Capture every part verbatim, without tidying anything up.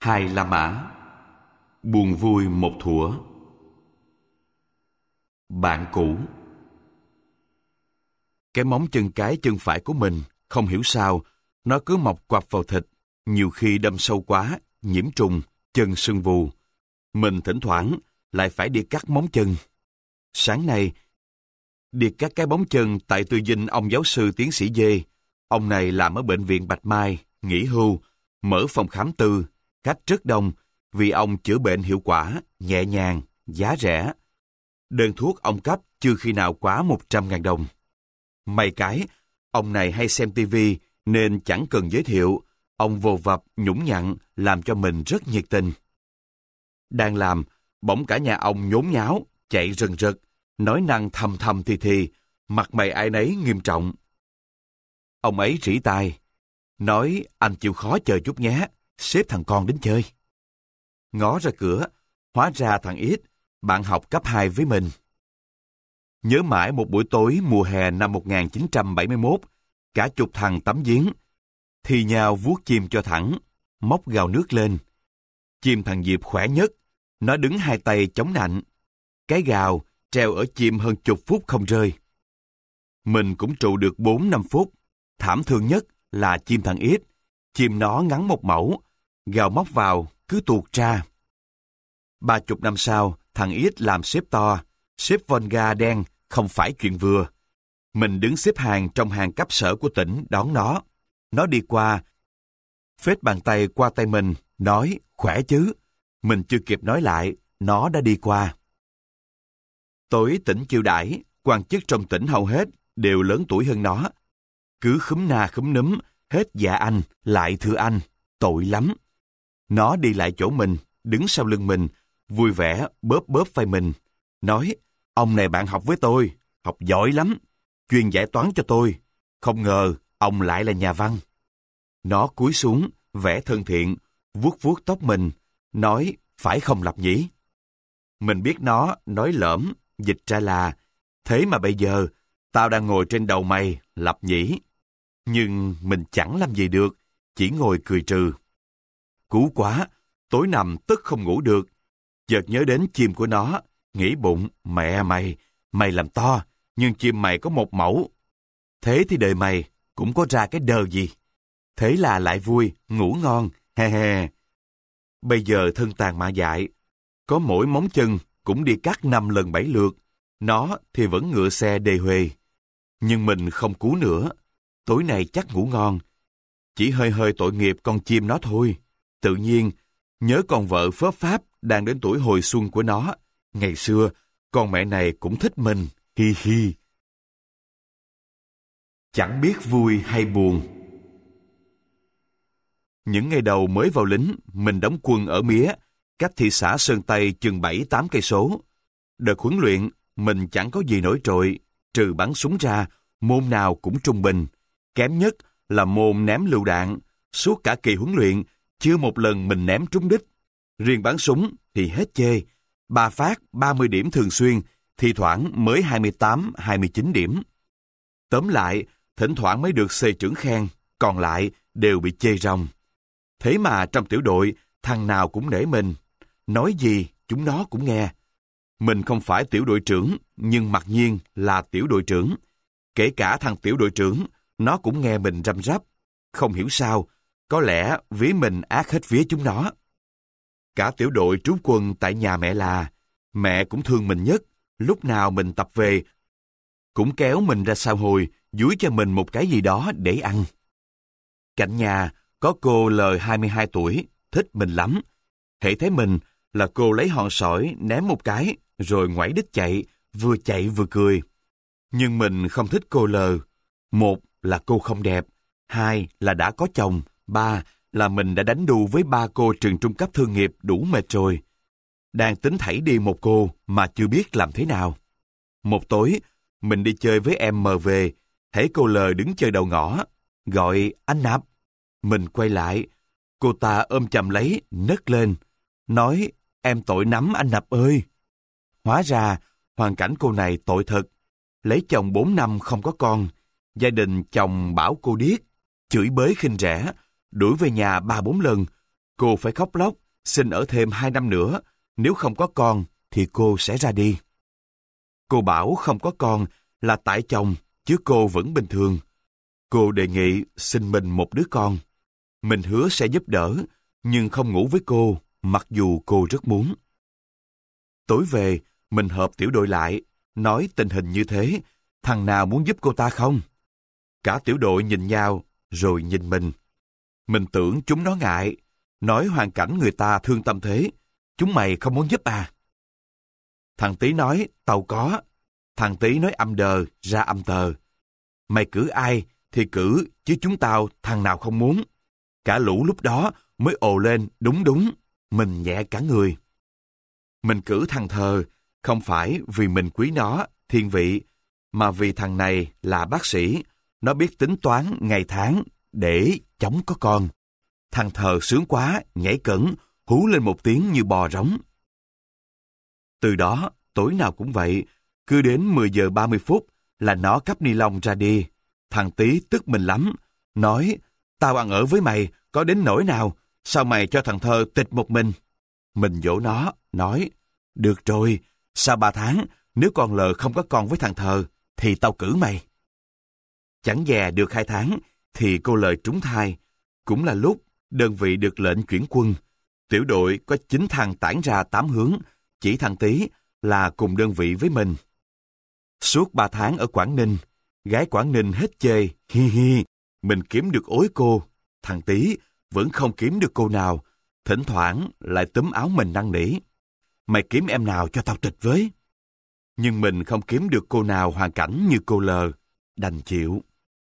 Hai La Mã. Buồn vui một thuở. Bạn cũ. Cái móng chân cái chân phải của mình, không hiểu sao, nó cứ mọc quặp vào thịt, nhiều khi đâm sâu quá, nhiễm trùng, chân sưng vù. Mình thỉnh thoảng lại phải đi cắt móng chân. Sáng nay, đi cắt cái móng chân tại tư dinh ông giáo sư tiến sĩ Dê. Ông này làm ở bệnh viện Bạch Mai, nghỉ hưu, mở phòng khám tư, khách rất đông vì ông chữa bệnh hiệu quả, nhẹ nhàng, giá rẻ. Đơn thuốc ông cấp chưa khi nào quá một trăm ngàn đồng. May cái, ông này hay xem tivi nên chẳng cần giới thiệu, ông vồ vập, nhũng nhặn làm cho mình rất nhiệt tình. Đang làm, bỗng cả nhà ông nhốn nháo, chạy rần rật, nói năng thầm thầm thì thì, mặt mày ai nấy nghiêm trọng. Ông ấy rỉ tai, nói anh chịu khó chờ chút nhé, xếp thằng con đến chơi. Ngó ra cửa, hóa ra thằng Ít, bạn học cấp hai với mình. Nhớ mãi một buổi tối mùa hè năm một nghìn chín trăm bảy mươi mốt, cả chục thằng tắm giếng, thì nhau vuốt chim cho thẳng, móc gào nước lên. Chim thằng Diệp khỏe nhất, nó đứng hai tay chống nạnh. Cái gào treo ở chim hơn chục phút không rơi. Mình cũng trụ được bốn năm phút. Thảm thương nhất là chim thằng Ít. Chim nó ngắn một mẫu, gào móc vào, cứ tuột ra. Ba chục năm sau, thằng Ít làm sếp to, sếp Volga đen, không phải chuyện vừa. Mình đứng xếp hàng trong hàng cấp sở của tỉnh đón nó. Nó đi qua, phết bàn tay qua tay mình, nói, khỏe chứ. Mình chưa kịp nói lại, nó đã đi qua. Tối tỉnh chiêu đãi, quan chức trong tỉnh hầu hết đều lớn tuổi hơn nó. Cứ khúm na khúm núm, hết dạ anh, lại thưa anh, tội lắm. Nó đi lại chỗ mình, đứng sau lưng mình, vui vẻ bóp bóp vai mình, nói, ông này bạn học với tôi, học giỏi lắm, chuyên giải toán cho tôi. Không ngờ, ông lại là nhà văn. Nó cúi xuống, vẻ thân thiện, vuốt vuốt tóc mình, nói, phải không Lập nhỉ? Mình biết nó nói lỡm, dịch ra là, thế mà bây giờ, tao đang ngồi trên đầu mày, Lập nhỉ? Nhưng mình chẳng làm gì được, chỉ ngồi cười trừ. Cú quá, tối nằm tức không ngủ được. Chợt nhớ đến chim của nó, nghĩ bụng, mẹ mày, mày làm to, nhưng chim mày có một mẫu. Thế thì đời mày cũng có ra cái đờ gì. Thế là lại vui, ngủ ngon, he he. Bây giờ thân tàn ma dại, có mỗi móng chân cũng đi cắt năm lần bảy lượt, nó thì vẫn ngựa xe đề huề. Nhưng mình không cú nữa, tối nay chắc ngủ ngon. Chỉ hơi hơi tội nghiệp con chim nó thôi. Tự nhiên, nhớ con vợ phớp pháp đang đến tuổi hồi xuân của nó. Ngày xưa, con mẹ này cũng thích mình, hi hi. Chẳng biết vui hay buồn. Những ngày đầu mới vào lính, mình đóng quân ở Mía, cách thị xã Sơn Tây chừng bảy tám cây số. Đợt huấn luyện, mình chẳng có gì nổi trội, trừ bắn súng ra, môn nào cũng trung bình. Kém nhất là môn ném lựu đạn, suốt cả kỳ huấn luyện, chưa một lần mình ném trúng đích. Riêng bắn súng thì hết chê, ba phát ba mươi điểm thường xuyên, thi thoảng mới hai mươi tám hai mươi chín điểm. Tóm lại, thỉnh thoảng mới được xê trưởng khen, còn lại đều bị chê ròng. Thế mà trong tiểu đội, thằng nào cũng nể mình, nói gì chúng nó cũng nghe. Mình không phải tiểu đội trưởng, nhưng mặc nhiên là tiểu đội trưởng. Kể cả thằng tiểu đội trưởng, nó cũng nghe mình răm rắp. Không hiểu sao, có lẽ ví mình ác hết vía chúng nó. Cả tiểu đội trú quân tại nhà mẹ là, mẹ cũng thương mình nhất, lúc nào mình tập về, cũng kéo mình ra sau hồi, dúi cho mình một cái gì đó để ăn. Cạnh nhà, có cô L hai mươi hai tuổi, thích mình lắm. Hễ thấy mình là cô lấy hòn sỏi ném một cái, rồi ngoảy đít chạy, vừa chạy vừa cười. Nhưng mình không thích cô L. Một là cô không đẹp, hai là đã có chồng, ba là mình đã đánh đu với ba cô trường trung cấp thương nghiệp đủ mệt rồi. Đang tính thảy đi một cô mà chưa biết làm thế nào. Một tối, mình đi chơi với em mờ về, thấy cô L đứng chơi đầu ngõ, gọi anh Nạp. Mình quay lại, cô ta ôm chầm lấy, nấc lên, nói em tội lắm anh Nạp ơi. Hóa ra, hoàn cảnh cô này tội thật. Lấy chồng bốn năm không có con, gia đình chồng bảo cô điếc, chửi bới khinh rẻ, đuổi về nhà ba bốn lần. Cô phải khóc lóc, xin ở thêm hai năm nữa, nếu không có con thì cô sẽ ra đi. Cô bảo không có con là tại chồng, chứ cô vẫn bình thường. Cô đề nghị xin mình một đứa con. Mình hứa sẽ giúp đỡ, nhưng không ngủ với cô, mặc dù cô rất muốn. Tối về, mình họp tiểu đội lại, nói tình hình như thế, thằng nào muốn giúp cô ta không? Cả tiểu đội nhìn nhau, rồi nhìn mình. Mình tưởng chúng nó ngại, nói hoàn cảnh người ta thương tâm thế, chúng mày không muốn giúp à? Thằng Tý nói, tao có. Thằng Tý nói âm đờ, ra âm tờ. Mày cử ai thì cử, chứ chúng tao thằng nào không muốn. Cả lũ lúc đó mới ồ lên, đúng đúng, mình nhẹ cả người. Mình cử thằng Thờ, không phải vì mình quý nó, thiên vị, mà vì thằng này là bác sĩ, nó biết tính toán ngày tháng để chống có con. Thằng Thờ sướng quá, nhảy cẩn, hú lên một tiếng như bò rống. Từ đó, tối nào cũng vậy, cứ đến mười giờ ba mươi phút là nó cắp ni lông ra đi. Thằng Tý tức mình lắm, nói, tao ăn ở với mày, có đến nỗi nào, sao mày cho thằng Thơ tịch một mình? Mình dỗ nó, nói, được rồi, sau ba tháng, nếu con lờ không có con với thằng Thờ, thì tao cử mày. Chẳng dè được hai tháng, thì cô Lời trúng thai. Cũng là lúc đơn vị được lệnh chuyển quân. Tiểu đội có chín thằng tản ra tám hướng, chỉ thằng Tý là cùng đơn vị với mình. Suốt ba tháng ở Quảng Ninh, gái Quảng Ninh hết chê, hi hi, mình kiếm được ối cô. Thằng Tý vẫn không kiếm được cô nào, thỉnh thoảng lại túm áo mình năn nỉ. Mày kiếm em nào cho tao tịch với. Nhưng mình không kiếm được cô nào hoàn cảnh như cô Lờ, đành chịu.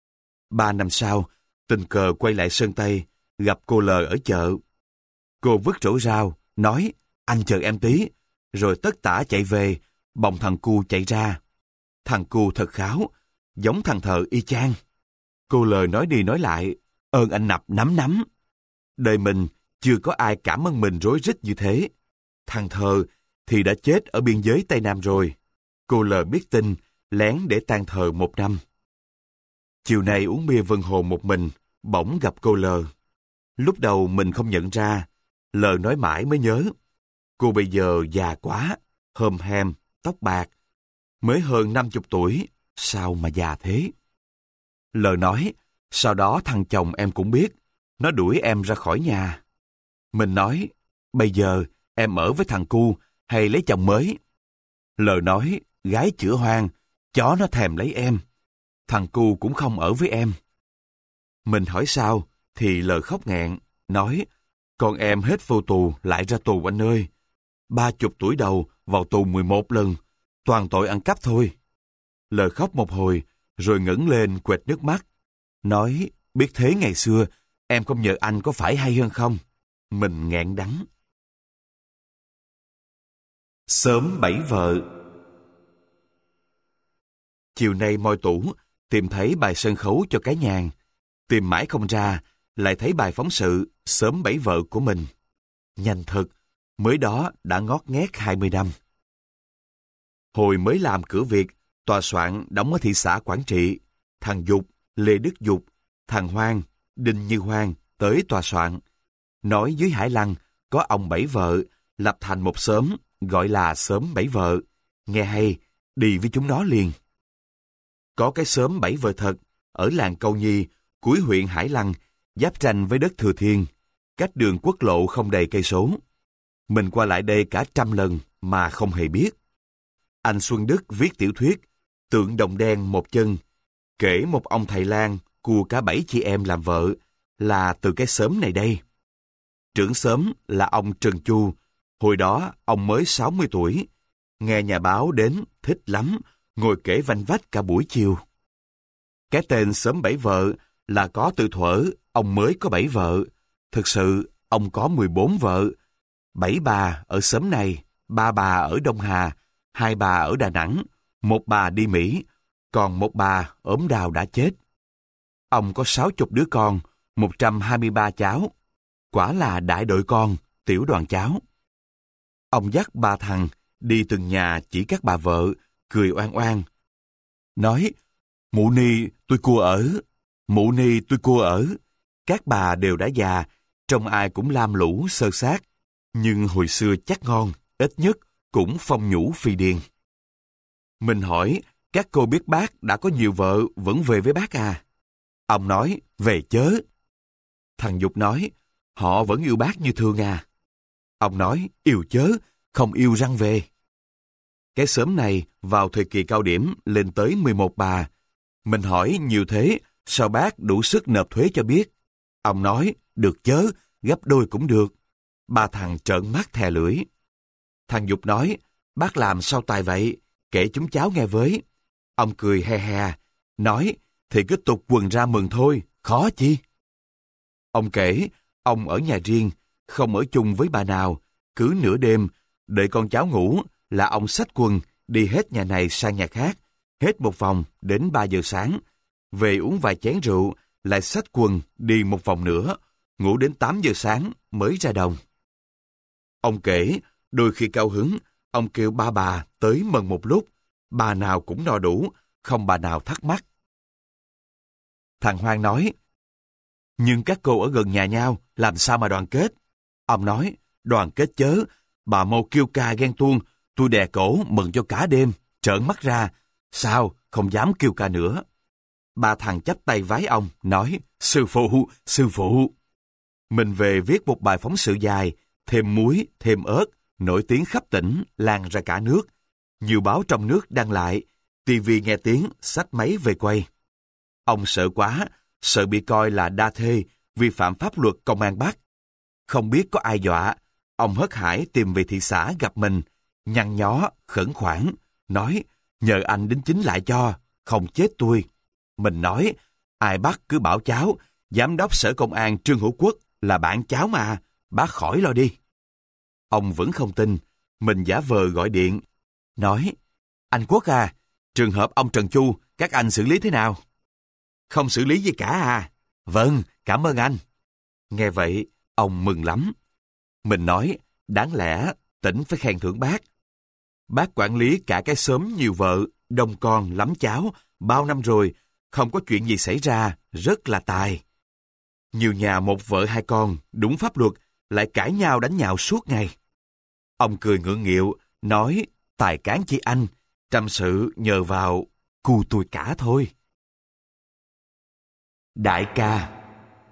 Ba năm sau, tình cờ quay lại Sơn Tây, gặp cô Lờ ở chợ. Cô vứt rổ rau, nói, anh chờ em tí, rồi tất tả chạy về, bồng thằng cu chạy ra. Thằng cu thật kháo, giống thằng Thờ y chang. Cô Lờ nói đi nói lại, ơn anh Nặp nắm nắm. Đời mình chưa có ai cảm ơn mình rối rít như thế. Thằng Thờ thì đã chết ở biên giới Tây Nam rồi. Cô Lờ biết tin, lén để tang thờ một năm. Chiều nay uống bia vân hồn một mình, bỗng gặp cô Lờ. Lúc đầu mình không nhận ra, Lờ nói mãi mới nhớ. Cô bây giờ già quá, hờm hem, tóc bạc. Mới hơn năm chục tuổi, sao mà già thế? Lờ nói, sau đó thằng chồng em cũng biết, nó đuổi em ra khỏi nhà. Mình nói, bây giờ em ở với thằng cu hay lấy chồng mới? Lờ nói, gái chữa hoang, chó nó thèm lấy em. Thằng cu cũng không ở với em. Mình hỏi sao, thì Lờ khóc nghẹn, nói, con em hết vô tù lại ra tù anh ơi. Ba chục tuổi đầu vào tù mười một lần, toàn tội ăn cắp thôi. Lờ khóc một hồi, rồi ngẩng lên quệt nước mắt. Nói, biết thế ngày xưa, em không nhờ anh có phải hay hơn không? Mình nghẹn đắng. Sớm bảy vợ. Chiều nay moi tủ, tìm thấy bài sân khấu cho cái nhàn. Tìm mãi không ra, lại thấy bài phóng sự Sớm bảy vợ của mình. Nhanh thật, mới đó đã ngót nghét hai mươi năm. Hồi mới làm cửa Việt, tòa soạn đóng ở thị xã Quảng Trị. Thằng Dục, Lê Đức Dục, thằng Hoang, Đinh Như Hoang tới tòa soạn. Nói dưới Hải Lăng có ông bảy vợ, lập thành một xóm gọi là xóm bảy vợ. Nghe hay, đi với chúng nó liền. Có cái xóm bảy vợ thật, ở làng Câu Nhi, cuối huyện Hải Lăng, giáp ranh với đất Thừa Thiên, cách đường quốc lộ không đầy cây số. Mình qua lại đây cả trăm lần mà không hề biết. Anh Xuân Đức viết tiểu thuyết Tượng Đồng Đen Một Chân, kể một ông thầy lang cua cả bảy chị em làm vợ, là từ cái xóm này đây. Trưởng xóm là ông Trần Chu, hồi đó ông mới sáu mươi tuổi. Nghe nhà báo đến thích lắm, ngồi kể vanh vách cả buổi chiều. Cái tên xóm bảy vợ là có từ thuở ông mới có bảy vợ. Thực sự ông có mười bốn vợ. Bảy bà ở xóm này, ba bà ở Đông Hà, hai bà ở Đà Nẵng, một bà đi Mỹ, còn một bà ốm đau đã chết. Ông có sáu chục đứa con, một trăm hai mươi ba cháu. Quả là đại đội con, tiểu đoàn cháu. Ông dắt ba thằng đi từng nhà chỉ các bà vợ, cười oan oan. Nói, mụ ni tôi cua ở, mụ ni tôi cua ở. Các bà đều đã già, trông ai cũng lam lũ xơ xác, nhưng hồi xưa chắc ngon, ít nhất cũng phong nhũ phi điên. Mình hỏi, các cô biết bác đã có nhiều vợ vẫn về với bác à? Ông nói, về chớ. Thằng Dục nói, họ vẫn yêu bác như thường à? Ông nói, yêu chớ, không yêu răng về. Cái xóm này vào thời kỳ cao điểm lên tới mười một bà. Mình hỏi nhiều thế, sao bác đủ sức nộp thuế cho biết? Ông nói, được chớ, gấp đôi cũng được. Ba thằng trợn mắt thè lưỡi. Thằng Dục nói, bác làm sao tài vậy? Kể chúng cháu nghe với. Ông cười he he, nói, thì cứ tục quần ra mừng thôi, khó chi. Ông kể, ông ở nhà riêng, không ở chung với bà nào, cứ nửa đêm, đợi con cháu ngủ, là ông xách quần, đi hết nhà này sang nhà khác, hết một vòng đến ba giờ sáng. Về uống vài chén rượu, lại xách quần, đi một vòng nữa, ngủ đến tám giờ sáng mới ra đồng. Ông kể, đôi khi cao hứng, ông kêu ba bà tới mần một lúc, bà nào cũng no đủ, không bà nào thắc mắc. Thằng Hoang nói, nhưng các cô ở gần nhà nhau, làm sao mà đoàn kết? Ông nói, đoàn kết chớ, bà mau kêu ca ghen tuông, tôi đè cổ mừng cho cả đêm, trợn mắt ra, sao không dám kêu ca nữa. Ba thằng chắp tay vái ông, nói, sư phụ, sư phụ. Mình về viết một bài phóng sự dài, thêm muối, thêm ớt, nổi tiếng khắp tỉnh, lan ra cả nước. Nhiều báo trong nước đăng lại, tivi nghe tiếng, xách máy về quay. Ông sợ quá, sợ bị coi là đa thê, vi phạm pháp luật công an bắt. Không biết có ai dọa, ông hớt hải tìm về thị xã gặp mình, nhăn nhó, khẩn khoản, nói, nhờ anh đính chính lại cho, không chết tôi. Mình nói, ai bắt cứ bảo cháu, giám đốc sở công an Trương Hữu Quốc là bạn cháu mà, bác khỏi lo đi. Ông vẫn không tin, mình giả vờ gọi điện, nói, anh Quốc à, trường hợp ông Trần Chu, các anh xử lý thế nào? Không xử lý gì cả à? Vâng, cảm ơn anh. Nghe vậy, ông mừng lắm. Mình nói, đáng lẽ tỉnh phải khen thưởng bác. Bác quản lý cả cái xóm nhiều vợ, đông con, lắm cháu, bao năm rồi, không có chuyện gì xảy ra, rất là tài. Nhiều nhà một vợ hai con, đúng pháp luật, lại cãi nhau đánh nhau suốt ngày. Ông cười ngượng nghịu, nói, tài cán chi anh, trăm sự nhờ vào cu tôi cả thôi. Đại ca.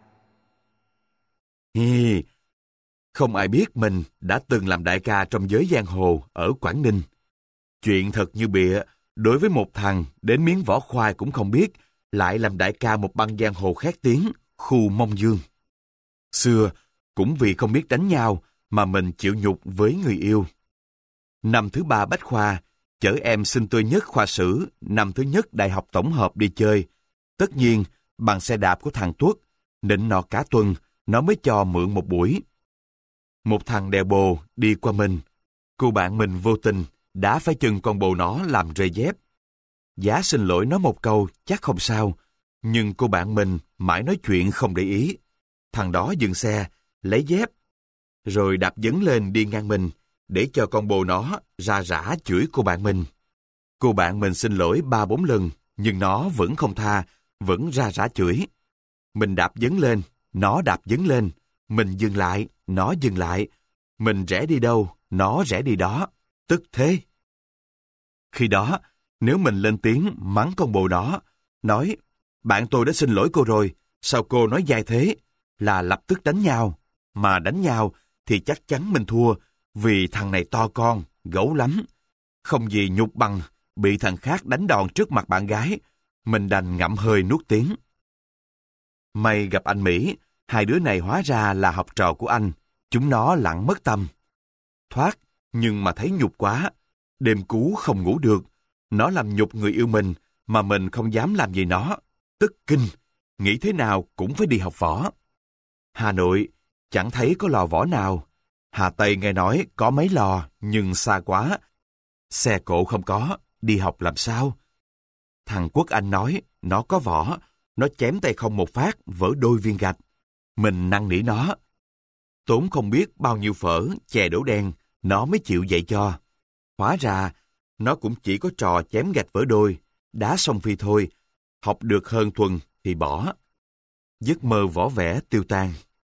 Hi, không ai biết mình đã từng làm đại ca trong giới giang hồ ở Quảng Ninh. Chuyện thật như bịa, đối với một thằng đến miếng vỏ khoai cũng không biết, lại làm đại ca một băng giang hồ khét tiếng, khu Mông Dương. Xưa, cũng vì không biết đánh nhau mà mình chịu nhục với người yêu. Năm thứ ba bách khoa, chở em xinh tươi nhất khoa sử, năm thứ nhất đại học tổng hợp đi chơi. Tất nhiên, bằng xe đạp của thằng Tuất, nịnh nọt cả tuần, nó mới cho mượn một buổi. Một thằng đèo bồ đi qua mình. Cô bạn mình vô tình, đã phải chừng con bồ nó làm rơi dép. Giá xin lỗi nó một câu, chắc không sao. Nhưng cô bạn mình mãi nói chuyện không để ý. Thằng đó dừng xe, lấy dép, rồi đạp dấn lên đi ngang mình, để cho con bồ nó ra rã chửi cô bạn mình. Cô bạn mình xin lỗi ba bốn lần, nhưng nó vẫn không tha, vẫn ra rã chửi. Mình đạp dấn lên, nó đạp dấn lên. Mình dừng lại, nó dừng lại. Mình rẽ đi đâu, nó rẽ đi đó. Tức thế. Khi đó, nếu mình lên tiếng mắng con bồ đó, nói, bạn tôi đã xin lỗi cô rồi, sao cô nói dai thế, là lập tức đánh nhau. Mà đánh nhau thì chắc chắn mình thua, vì thằng này to con, gấu lắm. Không gì nhục bằng bị thằng khác đánh đòn trước mặt bạn gái, mình đành ngậm hơi nuốt tiếng. May gặp anh Mỹ, hai đứa này hóa ra là học trò của anh, chúng nó lặng mất tâm. Thoát, nhưng mà thấy nhục quá, đêm cú không ngủ được, nó làm nhục người yêu mình, mà mình không dám làm gì nó, tức kinh, nghĩ thế nào cũng phải đi học võ. Hà Nội, chẳng thấy có lò võ nào. Hà Tây nghe nói có mấy lò, nhưng xa quá. Xe cộ không có, đi học làm sao? Thằng Quốc Anh nói, nó có võ, nó chém tay không một phát, vỡ đôi viên gạch. Mình năn nỉ nó. Tốn không biết bao nhiêu phở, chè đổ đen, nó mới chịu dạy cho. Hóa ra, nó cũng chỉ có trò chém gạch vỡ đôi, đá song phi thôi. Học được hơn tuần thì bỏ. Giấc mơ võ vẽ tiêu tan.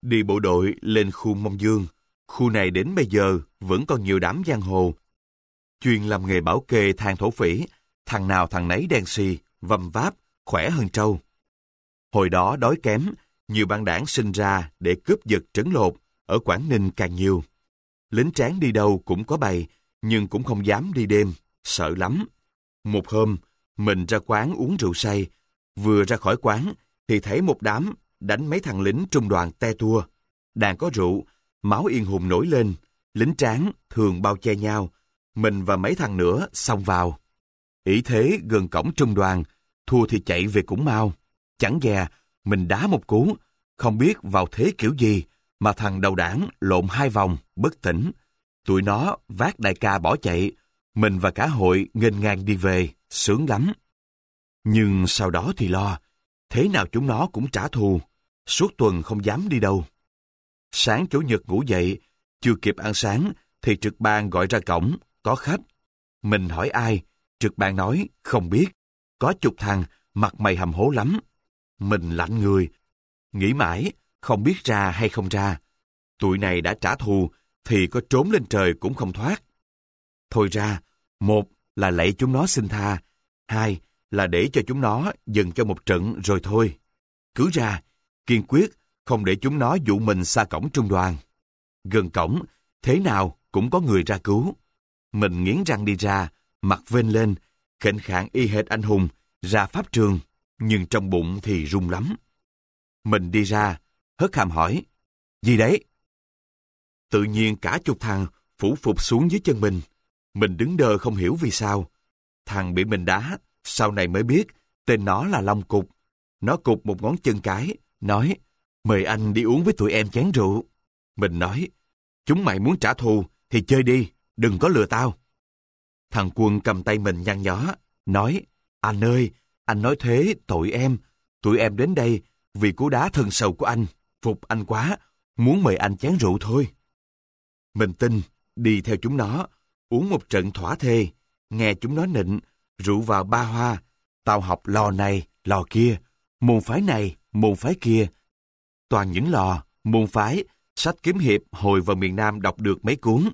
Đi bộ đội lên khu Mông Dương. Khu này đến bây giờ vẫn còn nhiều đám giang hồ. Chuyên làm nghề bảo kê than thổ phỉ, thằng nào thằng nấy đen xì, văm váp, khỏe hơn trâu. Hồi đó đói kém, nhiều băng đảng sinh ra để cướp giật trấn lột, ở Quảng Ninh càng nhiều. Lính tráng đi đâu cũng có bầy, nhưng cũng không dám đi đêm, sợ lắm. Một hôm, mình ra quán uống rượu say, vừa ra khỏi quán thì thấy một đám đánh mấy thằng lính trung đoàn te tua. Đàn có rượu, máu yên hùng nổi lên, lính tráng thường bao che nhau, mình và mấy thằng nữa xông vào. Ỷ thế gần cổng trung đoàn, thua thì chạy về cũng mau. Chẳng dè, mình đá một cú, không biết vào thế kiểu gì, mà thằng đầu đảng lộn hai vòng, bất tỉnh. Tụi nó vác đại ca bỏ chạy, mình và cả hội nghênh ngang đi về, sướng lắm. Nhưng sau đó thì lo, thế nào chúng nó cũng trả thù, suốt tuần không dám đi đâu. Sáng chủ nhật ngủ dậy, chưa kịp ăn sáng, thì trực ban gọi ra cổng, có khách. Mình hỏi ai, trực ban nói, không biết, có chục thằng, mặt mày hầm hố lắm. Mình lạnh người, nghĩ mãi, không biết ra hay không ra. Tụi này đã trả thù, thì có trốn lên trời cũng không thoát. Thôi ra, một là lạy chúng nó xin tha, hai là để cho chúng nó dừng cho một trận rồi thôi. Cứ ra, kiên quyết không để chúng nó dụ mình xa cổng trung đoàn. Gần cổng, thế nào cũng có người ra cứu. Mình nghiến răng đi ra, mặt vênh lên, khệnh khạng y hệt anh hùng, ra pháp trường, nhưng trong bụng thì run lắm. Mình đi ra, hất hàm hỏi, gì đấy? Tự nhiên cả chục thằng phủ phục xuống dưới chân mình. Mình đứng đơ không hiểu vì sao. Thằng bị mình đá, sau này mới biết, tên nó là Long Cục. Nó cụp một ngón chân cái, nói, mời anh đi uống với tụi em chén rượu. Mình nói, chúng mày muốn trả thù thì chơi đi, đừng có lừa tao. Thằng Quân cầm tay mình nhăn nhó, nói, anh ơi, anh nói thế tội em. Tụi em đến đây vì cú đá thân sầu của anh, phục anh quá, muốn mời anh chén rượu thôi. Mình tin, đi theo chúng nó, uống một trận thỏa thê, nghe chúng nó nịnh, rượu vào ba hoa, tao học lò này, lò kia, môn phái này, môn phái kia. Toàn những lò, môn phái, sách kiếm hiệp hồi vào miền Nam đọc được mấy cuốn.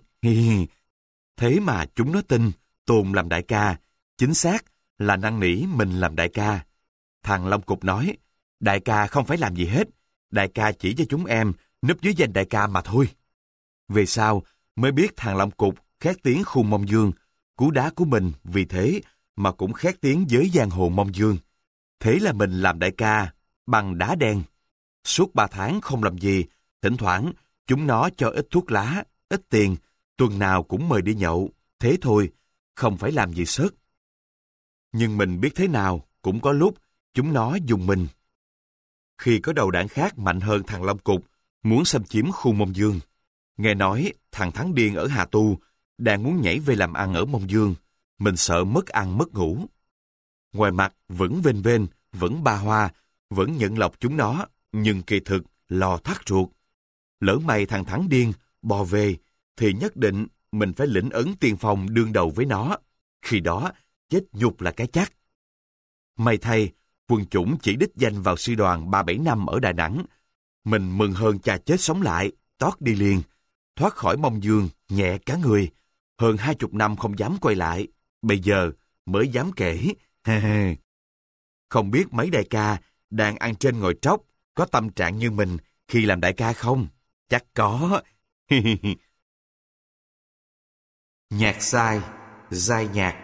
Thế mà chúng nó tin, tôn làm đại ca, chính xác là năn nỉ mình làm đại ca. Thằng Long Cục nói, đại ca không phải làm gì hết, đại ca chỉ cho chúng em núp dưới danh đại ca mà thôi. Về sau mới biết thằng Long Cục khét tiếng khu Mông Dương, cú đá của mình vì thế mà cũng khét tiếng với giang hồ Mông Dương. Thế là mình làm đại ca bằng đá đen. Suốt ba tháng không làm gì, thỉnh thoảng chúng nó cho ít thuốc lá, ít tiền, tuần nào cũng mời đi nhậu, thế thôi, không phải làm gì sớt. Nhưng mình biết thế nào, cũng có lúc chúng nó dùng mình. Khi có đầu đảng khác mạnh hơn thằng Long Cục, muốn xâm chiếm khu Mông Dương. Nghe nói thằng Thắng Điên ở Hà Tu đang muốn nhảy về làm ăn ở Mông Dương, mình sợ mất ăn mất ngủ. Ngoài mặt vẫn vênh vênh, vẫn ba hoa, vẫn nhận lọc chúng nó, nhưng kỳ thực lò thắt ruột. Lỡ may thằng Thắng Điên bò về, thì nhất định mình phải lĩnh ấn tiên phong đương đầu với nó. Khi đó, chết nhục là cái chắc. May thay, quân chủng chỉ đích danh vào sư đoàn ba bảy năm ở Đà Nẵng. Mình mừng hơn cha chết sống lại, tót đi liền. Thoát khỏi Mông Dương, nhẹ cả người. Hơn hai chục năm không dám quay lại. Bây giờ mới dám kể. Không biết mấy đại ca đang ăn trên ngồi tróc có tâm trạng như mình khi làm đại ca không? Chắc có. Nhạc sai, giai nhạc.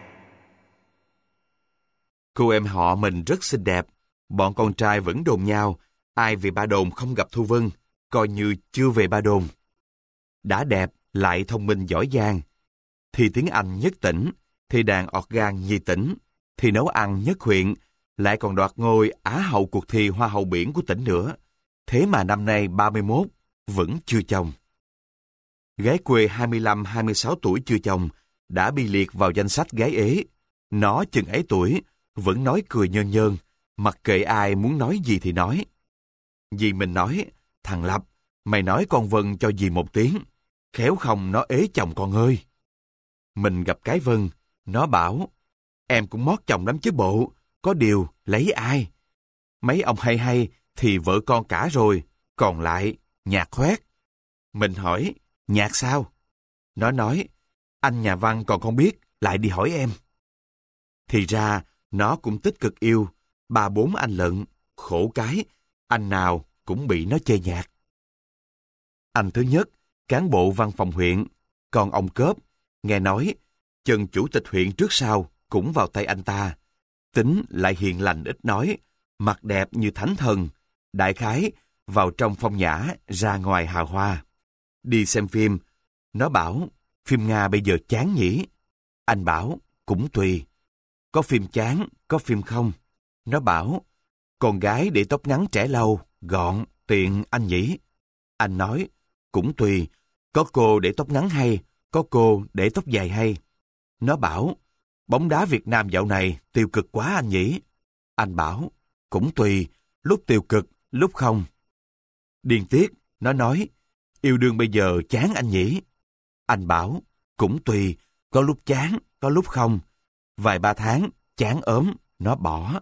Cô em họ mình rất xinh đẹp. Bọn con trai vẫn đồn nhau, ai về Ba Đồn không gặp Thu Vân, coi như chưa về Ba Đồn. Đã đẹp, lại thông minh giỏi giang. Thì tiếng Anh nhất tỉnh, thì đàn organ nhì tỉnh, thì nấu ăn nhất huyện, lại còn đoạt ngôi Á hậu cuộc thi Hoa hậu biển của tỉnh nữa. Thế mà năm nay ba mươi mốt, vẫn chưa chồng. Gái quê hai mươi lăm hai mươi sáu tuổi chưa chồng, đã bị liệt vào danh sách gái ế. Nó chừng ấy tuổi, vẫn nói cười nhơn nhơn, mặc kệ ai muốn nói gì thì nói. Dì mình nói, thằng Lập, mày nói con Vân cho dì một tiếng, khéo không nó ế chồng con ơi. Mình gặp cái Vân, nó bảo, em cũng mót chồng lắm chứ bộ, có điều lấy ai? Mấy ông hay hay thì vợ con cả rồi, còn lại nhạc khoét. Mình hỏi, nhạc sao? Nó nói, anh nhà văn còn không biết, lại đi hỏi em. Thì ra, nó cũng tích cực yêu, ba bốn anh lận, khổ cái, anh nào cũng bị nó chê nhạt. Anh thứ nhất, cán bộ văn phòng huyện, còn ông Cớp, nghe nói, chân chủ tịch huyện trước sau cũng vào tay anh ta. Tính lại hiền lành ít nói, mặt đẹp như thánh thần, đại khái, vào trong phong nhã, ra ngoài hào hoa. Đi xem phim, nó bảo, phim Nga bây giờ chán nhỉ? Anh bảo, cũng tùy. Có phim chán, có phim không. Nó bảo, con gái để tóc ngắn trẻ lâu, gọn, tiện anh nhỉ? Anh nói, cũng tùy. Có cô để tóc ngắn hay, có cô để tóc dài hay. Nó bảo, bóng đá Việt Nam dạo này tiêu cực quá anh nhỉ? Anh bảo, cũng tùy, lúc tiêu cực, lúc không. Điên tiết, nó nói, yêu đương bây giờ chán anh nhỉ? Anh bảo, cũng tùy, có lúc chán, có lúc không. Vài ba tháng, chán ốm, nó bỏ.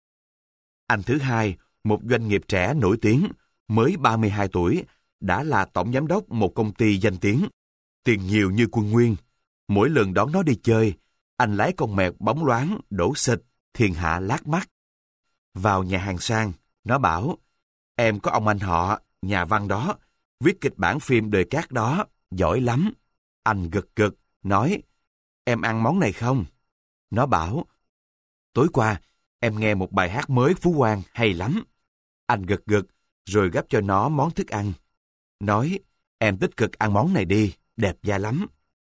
Anh thứ hai, một doanh nghiệp trẻ nổi tiếng, mới ba mươi hai tuổi, đã là tổng giám đốc một công ty danh tiếng. Tiền nhiều như quân nguyên. Mỗi lần đón nó đi chơi, anh lái con mẹt bóng loáng, đổ xịt, thiên hạ lác mắt. Vào nhà hàng sang, nó bảo, em có ông anh họ, nhà văn đó, viết kịch bản phim đời cát đó, giỏi lắm. Anh gật gật, nói, em ăn món này không? Nó bảo, tối qua, em nghe một bài hát mới Phú Quang hay lắm. Anh gật gật, rồi gắp cho nó món thức ăn. Nói, em tích cực ăn món này đi, đẹp da lắm.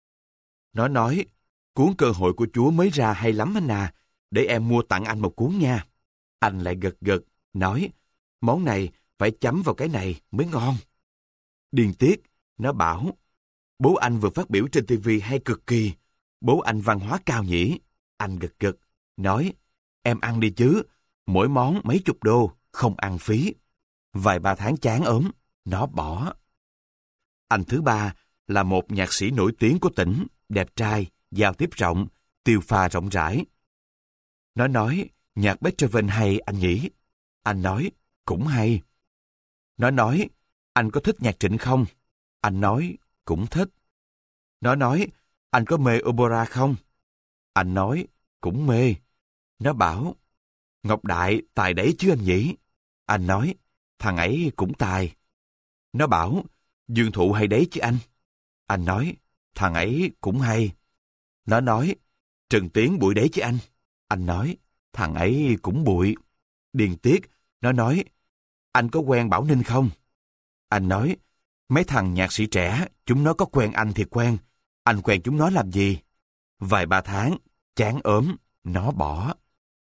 Nó nói, cuốn Cơ hội của Chúa mới ra hay lắm anh à, để em mua tặng anh một cuốn nha. Anh lại gật gật, nói, món này phải chấm vào cái này mới ngon. Điên tiết, nó bảo, bố anh vừa phát biểu trên ti vi hay cực kỳ, bố anh văn hóa cao nhỉ? Anh gật gật, nói, em ăn đi chứ, mỗi món mấy chục đô, không ăn phí. Vài ba tháng chán ốm, nó bỏ. Anh thứ ba là một nhạc sĩ nổi tiếng của tỉnh, đẹp trai, giao tiếp rộng, tiêu pha rộng rãi. Nó nói, nhạc Beethoven hay anh nhỉ? Anh nói, cũng hay. Nó nói, anh có thích nhạc Trịnh không? Anh nói, cũng thích. Nó nói, anh có mê opera không? Anh nói, cũng mê. Nó bảo, Ngọc Đại tài đấy chứ anh nhỉ? Anh nói, thằng ấy cũng tài. Nó bảo, Dương Thụ hay đấy chứ anh? Anh nói, thằng ấy cũng hay. Nó nói, Trần Tiến bụi đấy chứ anh? Anh nói, thằng ấy cũng bụi. Điên tiết, nó nói, anh có quen Bảo Ninh không? Anh nói, mấy thằng nhạc sĩ trẻ, chúng nó có quen anh thì quen. Anh quen chúng nó làm gì? Vài ba tháng, chán ốm, nó bỏ.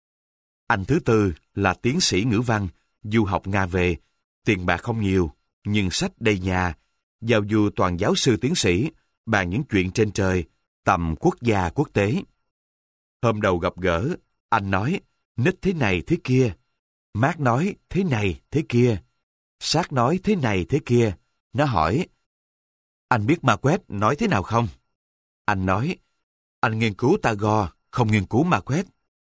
Anh thứ tư là tiến sĩ ngữ văn, du học Nga về, tiền bạc không nhiều, nhưng sách đầy nhà, giao du toàn giáo sư tiến sĩ, bàn những chuyện trên trời, tầm quốc gia quốc tế. Hôm đầu gặp gỡ, anh nói, nít thế này thế kia, Mác nói thế này thế kia, Sát nói thế này thế kia. Nó hỏi, anh biết Marquez nói thế nào không? Anh nói, anh nghiên cứu Tagore, không nghiên cứu Marquez.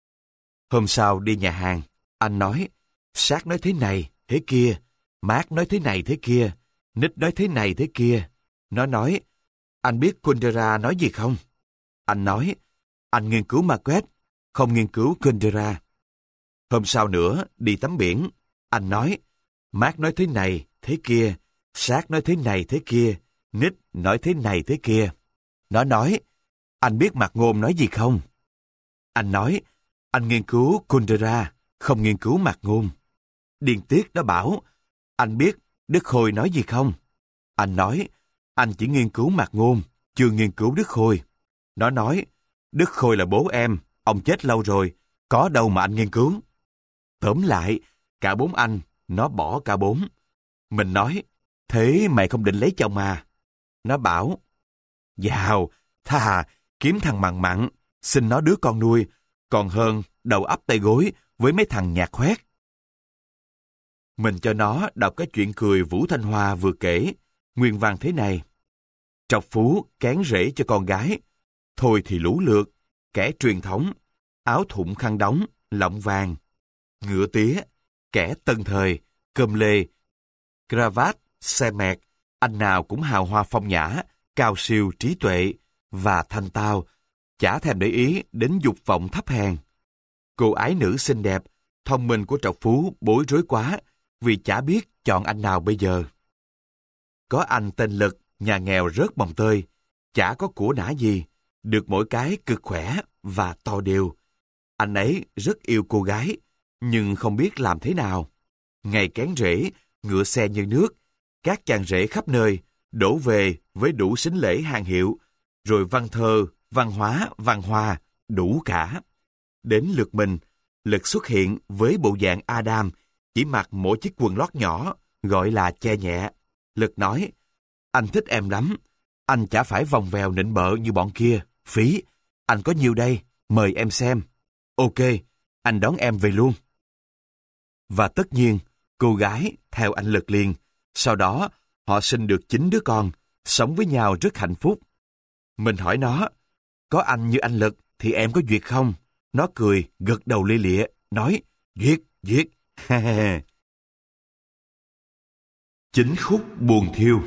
Hôm sau đi nhà hàng, anh nói, Sát nói thế này, thế kia, Mác nói thế này thế kia, Nít nói thế này thế kia. Nó nói, anh biết Kundera nói gì không? Anh nói, anh nghiên cứu Marquez, không nghiên cứu Kundera. Hôm sau nữa, đi tắm biển, anh nói, Mác nói thế này, thế kia, Sát nói thế này thế kia, Nít nói thế này thế kia. Nó nói, anh biết Mạc Ngôn nói gì không? Anh nói, anh nghiên cứu Kundera, không nghiên cứu Mạc Ngôn. Điên tiết nó bảo, anh biết Đức Khôi nói gì không? Anh nói, anh chỉ nghiên cứu Mạc Ngôn, chưa nghiên cứu Đức Khôi. Nó nói, Đức Khôi là bố em, ông chết lâu rồi, có đâu mà anh nghiên cứu. Tóm lại, cả bốn anh, nó bỏ cả bốn. Mình nói, thế mày không định lấy chồng à? Nó bảo, dào, thà kiếm thằng mặn mặn, xin nó đứa con nuôi, còn hơn đầu ấp tay gối với mấy thằng nhạc khoét. Mình cho nó đọc cái chuyện cười Vũ Thanh Hoa vừa kể, nguyên văn thế này. Trọc phú kén rễ cho con gái, thôi thì lũ lượt, kẻ truyền thống, áo thụng khăn đóng, lọng vàng, ngựa tía, kẻ tân thời, cơm lê, cravat, xe mẹt, anh nào cũng hào hoa phong nhã, cao siêu trí tuệ và thanh tao, chả thèm để ý đến dục vọng thấp hèn. Cô ái nữ xinh đẹp, thông minh của trọc phú bối rối quá vì chả biết chọn anh nào bây giờ. Có anh tên Lực, nhà nghèo rớt mồng tơi, chả có của nã gì, được mỗi cái cực khỏe và to đều. Anh ấy rất yêu cô gái, nhưng không biết làm thế nào. Ngày kén rễ, ngựa xe như nước, các chàng rể khắp nơi đổ về với đủ sính lễ hàng hiệu, rồi văn thơ, văn hóa, văn hoa, đủ cả. Đến lượt mình, Lực xuất hiện với bộ dạng Adam, chỉ mặc mỗi chiếc quần lót nhỏ, gọi là che nhẹ. Lực nói, anh thích em lắm, anh chả phải vòng vèo nịnh bợ như bọn kia, phí, anh có nhiều đây, mời em xem. Ok, anh đón em về luôn. Và tất nhiên, cô gái theo anh Lực liền, sau đó họ sinh được chín đứa con, sống với nhau rất hạnh phúc. Mình hỏi nó, có anh như anh Lực thì em có duyệt không? Nó cười, gật đầu lia lịa, nói, duyệt, duyệt. Chính khúc buồn thiêu.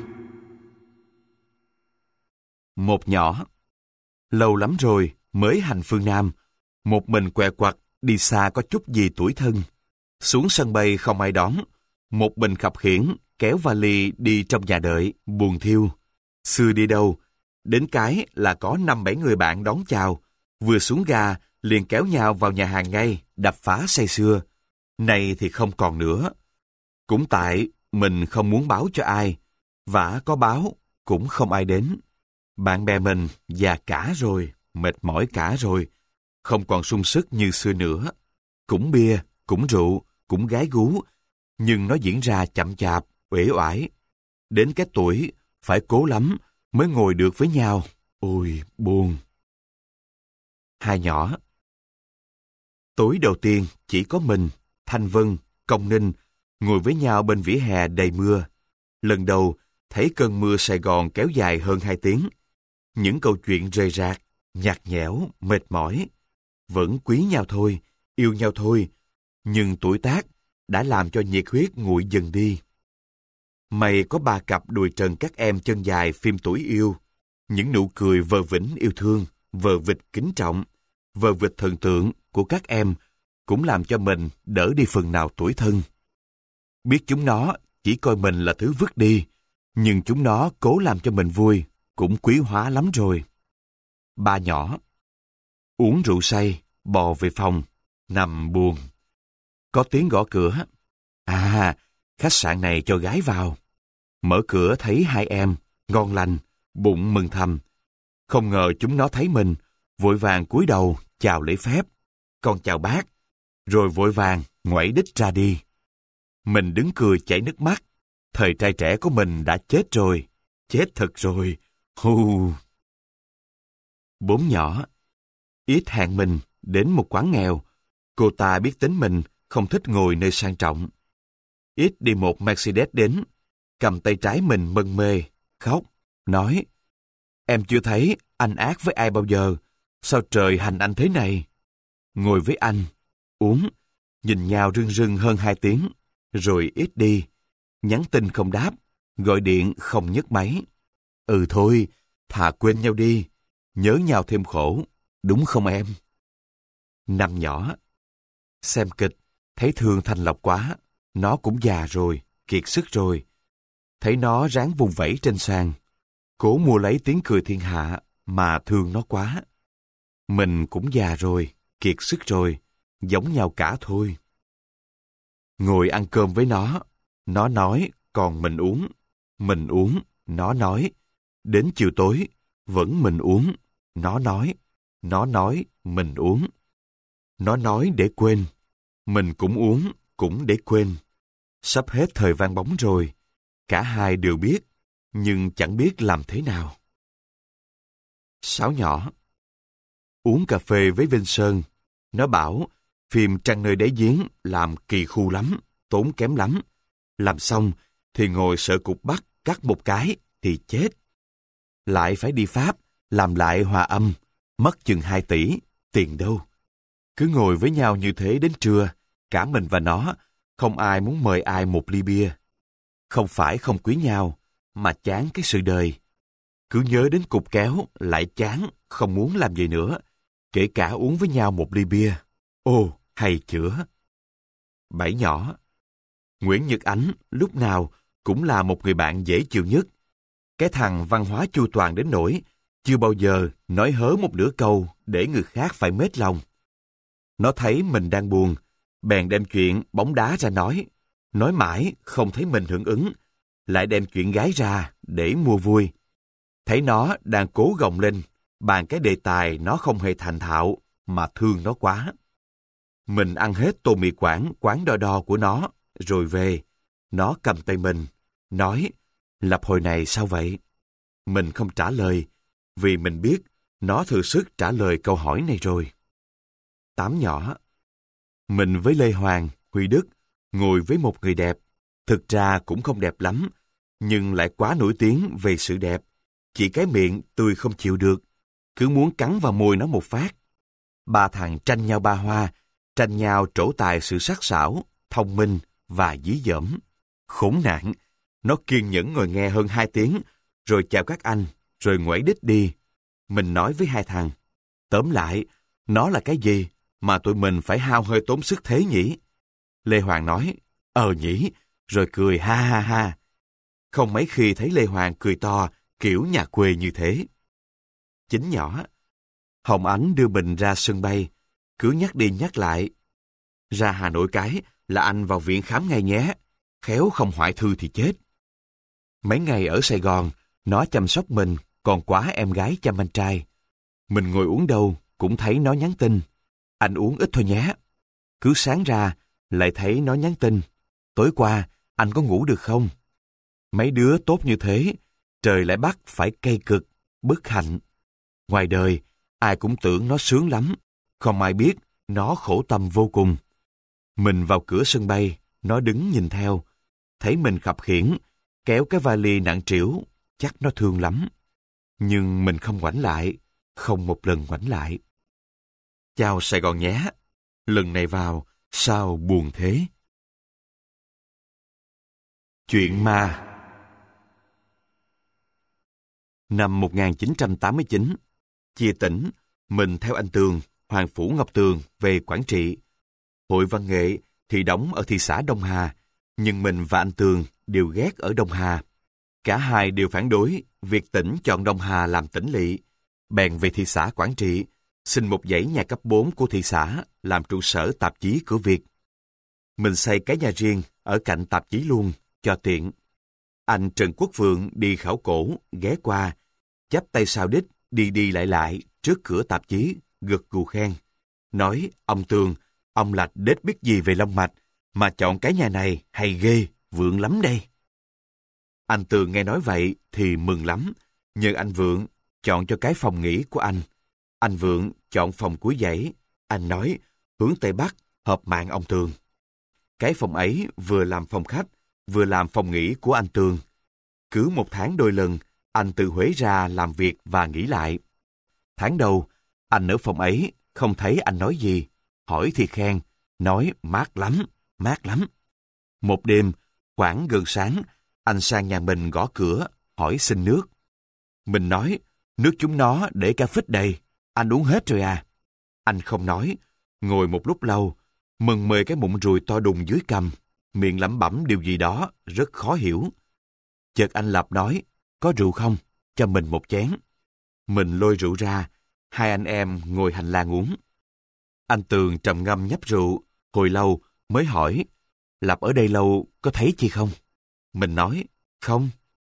Một nhỏ. Lâu lắm rồi mới hành phương Nam, một mình què quặt, đi xa có chút gì tủi thân. Xuống sân bay không ai đón, một mình khập khiễng, kéo vali đi trong nhà đợi, buồn thiêu. Xưa đi đâu, đến cái là có năm bảy người bạn đón chào, vừa xuống ga liền kéo nhau vào nhà hàng ngay, đập phá say sưa. Này thì không còn nữa. Cũng tại mình không muốn báo cho ai, vả có báo cũng không ai đến. Bạn bè mình già cả rồi, mệt mỏi cả rồi, không còn sung sức như xưa nữa. Cũng bia, cũng rượu, cũng gái gú, nhưng nó diễn ra chậm chạp, uể oải. Đến cái tuổi phải cố lắm mới ngồi được với nhau. Ôi, buồn. Hai nhỏ. Tối đầu tiên chỉ có mình, Thanh Vân, Công Ninh ngồi với nhau bên vỉa hè đầy mưa. Lần đầu thấy cơn mưa Sài Gòn kéo dài hơn hai tiếng. Những câu chuyện rời rạc, nhạt nhẽo, mệt mỏi. Vẫn quý nhau thôi, yêu nhau thôi, nhưng tuổi tác đã làm cho nhiệt huyết nguội dần đi. Mày có ba cặp đùi trần các em chân dài phim tuổi yêu. Những nụ cười vờ vĩnh yêu thương, vờ vịt kính trọng, vờ vịt thần tượng của các em cũng làm cho mình đỡ đi phần nào tủi thân. Biết chúng nó chỉ coi mình là thứ vứt đi, nhưng chúng nó cố làm cho mình vui, cũng quý hóa lắm rồi. Ba nhỏ. Uống rượu say, bò về phòng, nằm buồn. Có tiếng gõ cửa. À, khách sạn này cho gái vào. Mở cửa thấy hai em, ngon lành, bụng mừng thầm. Không ngờ chúng nó thấy mình, vội vàng cúi đầu, chào lễ phép. Con chào bác, rồi vội vàng ngoảy đích ra đi. Mình đứng cười chảy nước mắt. Thời trai trẻ của mình đã chết rồi. Chết thật rồi. Hù. Bốn nhỏ. Ít hẹn mình đến một quán nghèo. Cô ta biết tính mình không thích ngồi nơi sang trọng. Ít đi một Mercedes đến, cầm tay trái mình mân mê, khóc, nói: Em chưa thấy anh ác với ai bao giờ, sao trời hành anh thế này? Ngồi với anh, uống, nhìn nhau rưng rưng hơn hai tiếng, rồi ít đi, nhắn tin không đáp, gọi điện không nhấc máy. Ừ thôi, thà quên nhau đi, nhớ nhau thêm khổ, đúng không em? Năm nhỏ. Xem kịch, thấy thương Thanh Lộc quá, nó cũng già rồi, kiệt sức rồi. Thấy nó ráng vùng vẫy trên sàn, cố mua lấy tiếng cười thiên hạ mà thương nó quá. Mình cũng già rồi, kiệt sức rồi, giống nhau cả thôi. Ngồi ăn cơm với nó, nó nói còn mình uống, mình uống, nó nói. Đến chiều tối, vẫn mình uống, nó nói, nó nói, mình uống. Nó nói để quên, mình cũng uống, cũng để quên. Sắp hết thời vang bóng rồi, cả hai đều biết, nhưng chẳng biết làm thế nào. Sáu nhỏ. Uống cà phê với Vinh Sơn, nó bảo phim Trăng Nơi Đáy Giếng làm kỳ khu lắm, tốn kém lắm. Làm xong thì ngồi sợ cục bắt cắt một cái thì chết. Lại phải đi Pháp, làm lại hòa âm, mất chừng hai tỷ, tiền đâu. Cứ ngồi với nhau như thế đến trưa, cả mình và nó, không ai muốn mời ai một ly bia. Không phải không quý nhau, mà chán cái sự đời. Cứ nhớ đến cục kéo, lại chán, không muốn làm gì nữa, kể cả uống với nhau một ly bia. Ô, hay chữa. Bảy nhỏ. Nguyễn Nhật Ánh lúc nào cũng là một người bạn dễ chịu nhất. Cái thằng văn hóa chu toàn đến nỗi chưa bao giờ nói hớ một nửa câu để người khác phải mết lòng. Nó thấy mình đang buồn, bèn đem chuyện bóng đá ra nói. Nói mãi không thấy mình hưởng ứng, lại đem chuyện gái ra để mua vui. Thấy nó đang cố gồng lên, bàn cái đề tài nó không hề thành thạo, mà thương nó quá. Mình ăn hết tô mì Quảng quán đo đo của nó, rồi về. Nó cầm tay mình, nói, lập hồi này sao vậy? Mình không trả lời, vì mình biết nó thừa sức trả lời câu hỏi này rồi. Tám nhỏ. Mình với Lê Hoàng, Huy Đức, ngồi với một người đẹp. Thực ra cũng không đẹp lắm, nhưng lại quá nổi tiếng về sự đẹp. Chỉ cái miệng tôi không chịu được, cứ muốn cắn vào môi nó một phát. Ba thằng tranh nhau ba hoa, tranh nhau trổ tài sự sắc sảo, thông minh và dí dỏm. Khốn nạn, nó kiên nhẫn ngồi nghe hơn hai tiếng, rồi chào các anh, rồi ngoảy đích đi. Mình nói với hai thằng, tóm lại, nó là cái gì mà tụi mình phải hao hơi tốn sức thế nhỉ? Lê Hoàng nói, ờ nhỉ, rồi cười ha ha ha. Không mấy khi thấy Lê Hoàng cười to, kiểu nhà quê như thế. Chính nhỏ. Hồng Ánh đưa mình ra sân bay, cứ nhắc đi nhắc lại. Ra Hà Nội cái là anh vào viện khám ngay nhé, khéo không hoại thư thì chết. Mấy ngày ở Sài Gòn, nó chăm sóc mình, còn quá em gái chăm anh trai. Mình ngồi uống đâu, cũng thấy nó nhắn tin. Anh uống ít thôi nhé. Cứ sáng ra, lại thấy nó nhắn tin. Tối qua, anh có ngủ được không? Mấy đứa tốt như thế, trời lại bắt phải cay cực, bất hạnh. Ngoài đời, ai cũng tưởng nó sướng lắm, không ai biết nó khổ tâm vô cùng. Mình vào cửa sân bay, nó đứng nhìn theo. Thấy mình khập khiễng, kéo cái vali nặng trĩu, chắc nó thương lắm. Nhưng mình không ngoảnh lại, không một lần ngoảnh lại. Chào Sài Gòn nhé, lần này vào, sao buồn thế? Chuyện ma. Năm một nghìn chín trăm tám mươi chín, chia tỉnh, mình theo anh Tường, Hoàng Phủ Ngọc Tường về Quảng Trị. Hội văn nghệ thì đóng ở thị xã Đông Hà, nhưng mình và anh Tường đều ghét ở Đông Hà. Cả hai đều phản đối việc tỉnh chọn Đông Hà làm tỉnh lỵ, bèn về thị xã Quảng Trị, xin một dãy nhà cấp bốn của thị xã làm trụ sở tạp chí Cửa Việt. Mình xây cái nhà riêng ở cạnh tạp chí luôn, cho tiện. Anh Trần Quốc Vượng đi khảo cổ, ghé qua, chắp tay sau đít, đi đi lại lại trước cửa tạp chí, gật gù khen. Nói, ông Tường, ông là đết biết gì về long mạch, mà chọn cái nhà này hay ghê, Vượng lắm đây. Anh Tường nghe nói vậy thì mừng lắm, nhờ anh Vượng chọn cho cái phòng nghỉ của anh. Anh Vượng chọn phòng cuối dãy, anh nói, hướng Tây Bắc, hợp mạng ông Tường. Cái phòng ấy vừa làm phòng khách, vừa làm phòng nghỉ của anh Tường. Cứ một tháng đôi lần, anh từ Huế ra làm việc và nghỉ lại. Tháng đầu, anh ở phòng ấy, không thấy anh nói gì. Hỏi thì khen, nói mát lắm, mát lắm. Một đêm, khoảng gần sáng, anh sang nhà mình gõ cửa, hỏi xin nước. Mình nói, nước chúng nó để cả phích đầy, anh uống hết rồi à? Anh không nói, ngồi một lúc lâu, mừng mời cái bụng ruồi to đùng dưới cằm, miệng lẩm bẩm điều gì đó, rất khó hiểu. Chợt anh Lập nói, có rượu không? Cho mình một chén. Mình lôi rượu ra, hai anh em ngồi hành lang uống. Anh Tường trầm ngâm nhấp rượu, hồi lâu mới hỏi, Lập ở đây lâu, có thấy chi không? Mình nói, không.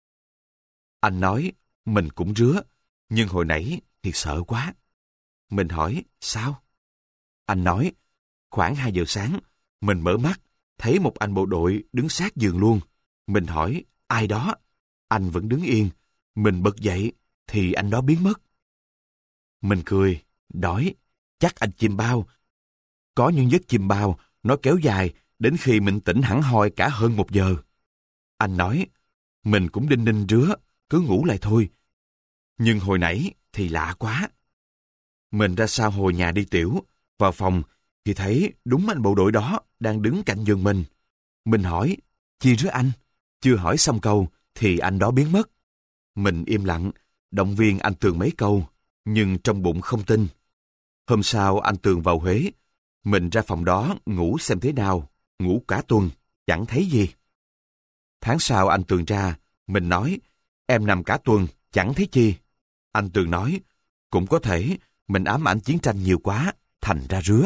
Anh nói, mình cũng rứa, nhưng hồi nãy thì sợ quá. Mình hỏi, sao? Anh nói, khoảng hai giờ sáng, mình mở mắt, thấy một anh bộ đội đứng sát giường luôn. Mình hỏi, ai đó? Anh vẫn đứng yên. Mình bật dậy, thì anh đó biến mất. Mình cười, đói, chắc anh chim bao. Có những giấc chim bao, nó kéo dài, đến khi mình tỉnh hẳn hoi cả hơn một giờ. Anh nói, mình cũng đinh ninh rứa, cứ ngủ lại thôi. Nhưng hồi nãy thì lạ quá. Mình ra sau hồi nhà đi tiểu, vào phòng thì thấy đúng anh bộ đội đó đang đứng cạnh giường mình. Mình hỏi, chi rứa anh? Chưa hỏi xong câu thì anh đó biến mất. Mình im lặng, động viên anh Tường mấy câu, nhưng trong bụng không tin. Hôm sau anh Tường vào Huế, mình ra phòng đó ngủ xem thế nào, ngủ cả tuần, chẳng thấy gì. Tháng sau anh Tường ra, mình nói, em nằm cả tuần, chẳng thấy chi. Anh Tường nói, cũng có thể mình ám ảnh chiến tranh nhiều quá, thành ra rứa.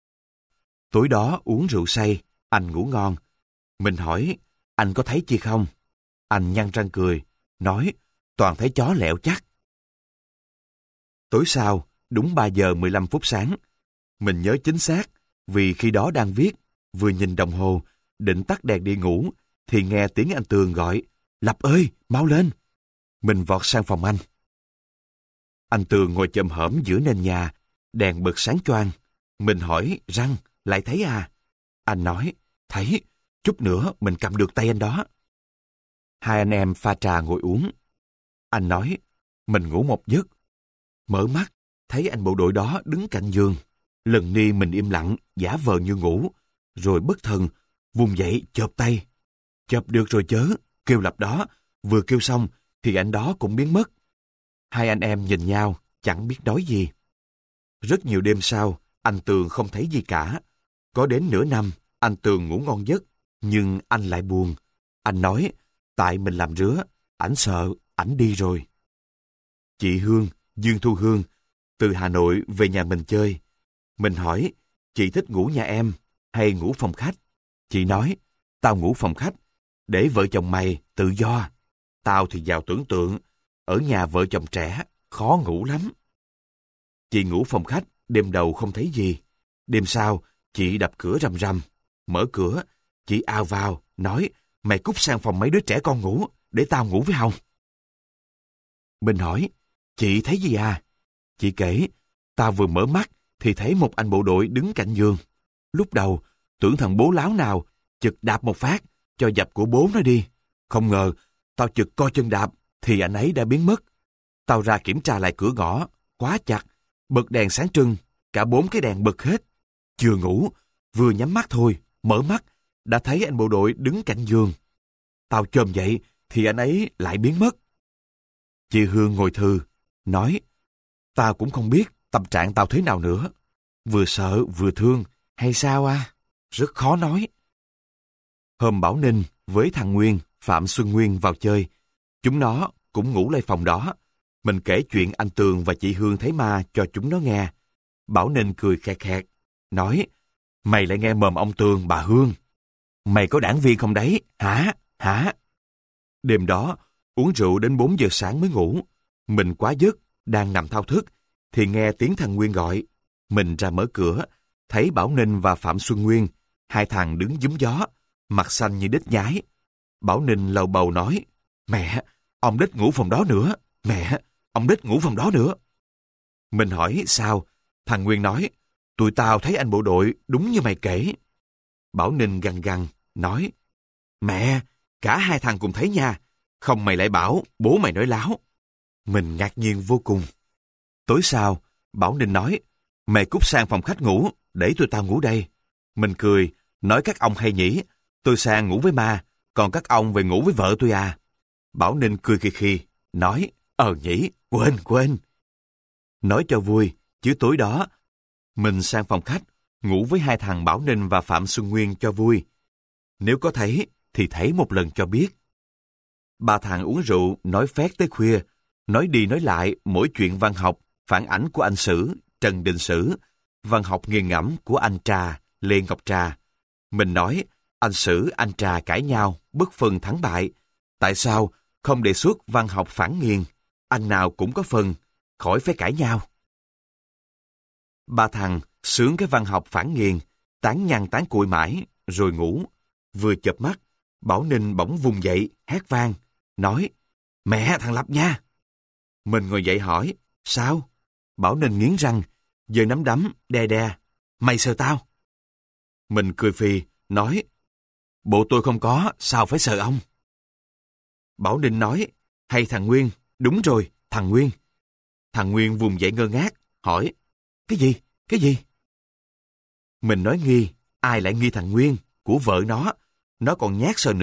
Tối đó uống rượu say, anh ngủ ngon. Mình hỏi, anh có thấy chi không? Anh nhăn răng cười, nói, toàn thấy chó lẹo chắc. Tối sau, đúng ba giờ mười lăm phút sáng. Mình nhớ chính xác, vì khi đó đang viết, vừa nhìn đồng hồ, định tắt đèn đi ngủ, thì nghe tiếng anh Tường gọi, Lập ơi, mau lên. Mình vọt sang phòng anh. Anh Tường ngồi chồm hổm giữa nền nhà, đèn bật sáng choang. Mình hỏi, răng, lại thấy à? Anh nói, thấy, chút nữa mình cầm được tay anh đó. Hai anh em pha trà ngồi uống. Anh nói, mình ngủ một giấc. Mở mắt, thấy anh bộ đội đó đứng cạnh giường. Lần ni mình im lặng, giả vờ như ngủ, rồi bất thần, vùng dậy chộp tay. Chộp được rồi chớ, kêu Lập đó, vừa kêu xong thì anh đó cũng biến mất. Hai anh em nhìn nhau, chẳng biết nói gì. Rất nhiều đêm sau, anh Tường không thấy gì cả. Có đến nửa năm, anh Tường ngủ ngon giấc, nhưng anh lại buồn. Anh nói, tại mình làm rứa, ảnh sợ, ảnh đi rồi. Chị Hương, Dương Thu Hương, từ Hà Nội về nhà mình chơi. Mình hỏi, chị thích ngủ nhà em hay ngủ phòng khách? Chị nói, tao ngủ phòng khách, để vợ chồng mày tự do. Tao thì vào tưởng tượng, ở nhà vợ chồng trẻ, khó ngủ lắm. Chị ngủ phòng khách, đêm đầu không thấy gì. Đêm sau, chị đập cửa rầm rầm. Mở cửa, chị ao vào, nói, mày cút sang phòng mấy đứa trẻ con ngủ, để tao ngủ với Hồng. Mình hỏi, chị thấy gì à? Chị kể, tao vừa mở mắt, thì thấy một anh bộ đội đứng cạnh giường. Lúc đầu, tưởng thằng bố láo nào, chực đạp một phát, cho dập của bố nó đi. Không ngờ, tao chực co chân đạp, thì anh ấy đã biến mất. Tao ra kiểm tra lại cửa ngõ, khóa chặt, bật đèn sáng trưng, cả bốn cái đèn bật hết. Chưa ngủ, vừa nhắm mắt thôi, mở mắt, đã thấy anh bộ đội đứng cạnh giường. Tao chồm dậy, thì anh ấy lại biến mất. Chị Hương ngồi thư, nói, tao cũng không biết tâm trạng tao thế nào nữa. Vừa sợ vừa thương, hay sao à? Rất khó nói. Hôm Bảo Ninh với thằng Nguyên, Phạm Xuân Nguyên vào chơi, chúng nó cũng ngủ lại phòng đó. Mình kể chuyện anh Tường và chị Hương thấy ma cho chúng nó nghe. Bảo Ninh cười khẹt khẹt, nói, mày lại nghe mồm ông Tường bà Hương. Mày có đảng viên không đấy, hả? Hả? Đêm đó, uống rượu đến bốn giờ sáng mới ngủ. Mình quá giấc, đang nằm thao thức, thì nghe tiếng thằng Nguyên gọi. Mình ra mở cửa, thấy Bảo Ninh và Phạm Xuân Nguyên, hai thằng đứng giúm gió, mặt xanh như đít nhái. Bảo Ninh lầu bầu nói, mẹ, ông đít ngủ phòng đó nữa. Mẹ, ông đít ngủ phòng đó nữa. Mình hỏi sao? Thằng Nguyên nói, tụi tao thấy anh bộ đội đúng như mày kể. Bảo Ninh gằn gằn, nói, mẹ, cả hai thằng cùng thấy nha. Không mày lại bảo bố mày nói láo. Mình ngạc nhiên vô cùng. Tối sau, Bảo Ninh nói, mày cút sang phòng khách ngủ, để tụi tao ngủ đây. Mình cười, nói các ông hay nhỉ, tôi sang ngủ với ma, còn các ông về ngủ với vợ tôi à. Bảo Ninh cười khì khì, nói, ờ nhỉ, quên quên. Nói cho vui, chứ tối đó, mình sang phòng khách, ngủ với hai thằng Bảo Ninh và Phạm Xuân Nguyên cho vui. Nếu có thấy, thì thấy một lần cho biết. Ba thằng uống rượu, nói phét tới khuya, nói đi nói lại mỗi chuyện văn học, phản ảnh của anh Sử, Trần Đình Sử, văn học nghiền ngẫm của anh Trà, Lê Ngọc Trà. Mình nói, anh Sử, anh Trà cãi nhau, bất phân thắng bại. Tại sao không đề xuất văn học phản nghiền? Anh nào cũng có phần, khỏi phải cãi nhau. Ba thằng sướng cái văn học phản nghiền, tán nhăn tán cuội mãi, rồi ngủ. Vừa chợp mắt, Bảo Ninh bỗng vùng dậy, hét vang, nói, mẹ thằng Lập nha. Mình ngồi dậy hỏi, sao? Bảo Ninh nghiến răng, giơ nắm đấm, đe đe, mày sợ tao? Mình cười phì, nói, bộ tôi không có, sao phải sợ ông? Bảo Ninh nói, hay thằng Nguyên, đúng rồi, thằng Nguyên. Thằng Nguyên vùng dậy ngơ ngác, hỏi, cái gì, cái gì? Mình nói nghi, ai lại nghi thằng Nguyên, của vợ nó, nó còn nhát sợ nữa,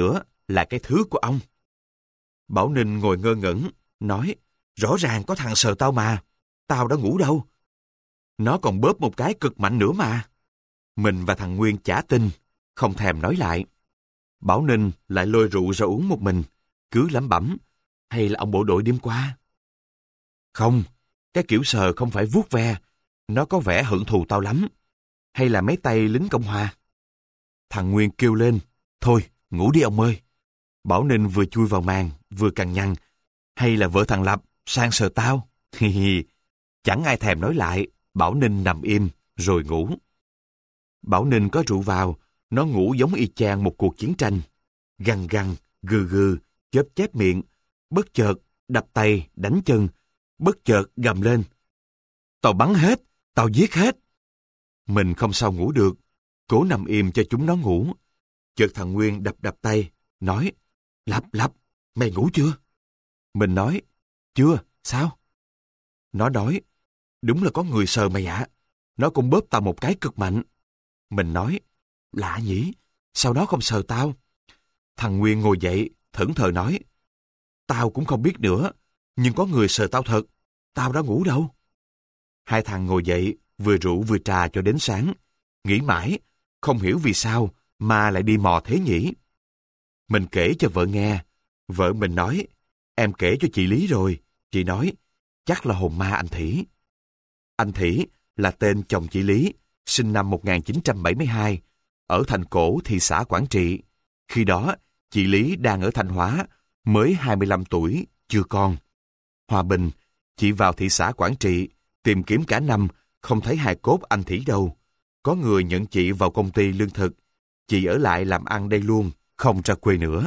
là cái thứ của ông. Bảo Ninh ngồi ngơ ngẩn, nói, rõ ràng có thằng sờ tao mà, tao đã ngủ đâu. Nó còn bóp một cái cực mạnh nữa mà. Mình và thằng Nguyên chả tin, không thèm nói lại. Bảo Ninh lại lôi rượu ra uống một mình, cứ lẩm bẩm, hay là ông bộ đội đêm qua? Không, cái kiểu sờ không phải vuốt ve, nó có vẻ hưởng thù tao lắm. Hay là mấy tay lính Cộng Hòa? Thằng Nguyên kêu lên, thôi, ngủ đi ông ơi. Bảo Ninh vừa chui vào màn, vừa cằn nhằn, hay là vợ thằng Lập sang sờ tao? Hi hi. Chẳng ai thèm nói lại, Bảo Ninh nằm im, rồi ngủ. Bảo Ninh có rượu vào, nó ngủ giống y chang một cuộc chiến tranh. Gằn gằn, gừ gừ, chớp chép miệng, bất chợt đập tay, đánh chân, bất chợt gầm lên. Tao bắn hết, tao giết hết. Mình không sao ngủ được, cố nằm im cho chúng nó ngủ. Chợt thằng Nguyên đập đập tay, nói, Lập, Lập, mày ngủ chưa? Mình nói, chưa, sao? Nó nói, đúng là có người sờ mày ạ. Nó cũng bóp tao một cái cực mạnh. Mình nói, lạ nhỉ, sao nó không sờ tao? Thằng Nguyên ngồi dậy, thẫn thờ nói, tao cũng không biết nữa, nhưng có người sờ tao thật, tao đã ngủ đâu. Hai thằng ngồi dậy, vừa rượu vừa trà cho đến sáng, nghĩ mãi, không hiểu vì sao mà lại đi mò thế nhỉ. Mình kể cho vợ nghe, vợ mình nói, em kể cho chị Lý rồi, chị nói, chắc là hồn ma anh Thỉ. Anh Thỉ là tên chồng chị Lý, sinh năm một nghìn chín trăm bảy mươi hai, ở thành Cổ, thị xã Quảng Trị. Khi đó, chị Lý đang ở Thanh Hóa, mới hai mươi lăm tuổi, chưa con. Hòa bình, chị vào thị xã Quảng Trị, tìm kiếm cả năm, không thấy hài cốt anh Thỉ đâu. Có người nhận chị vào công ty lương thực. Chị ở lại làm ăn đây luôn, không ra quê nữa.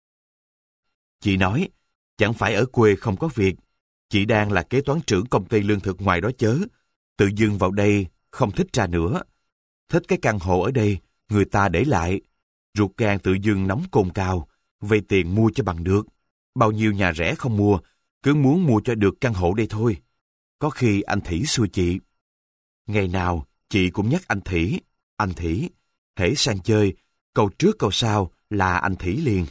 Chị nói, chẳng phải ở quê không có việc. Chị đang là kế toán trưởng công ty lương thực ngoài đó chớ. Tự dưng vào đây, không thích ra nữa. Thích cái căn hộ ở đây, người ta để lại. Ruột gan tự dưng nóng cồn cào, vay tiền mua cho bằng được. Bao nhiêu nhà rẻ không mua, cứ muốn mua cho được căn hộ đây thôi. Có khi anh Thỉ xui chị. Ngày nào, chị cũng nhắc anh Thỉ, anh Thỉ. Hễ sang chơi, câu trước câu sau là anh Thỉ liền.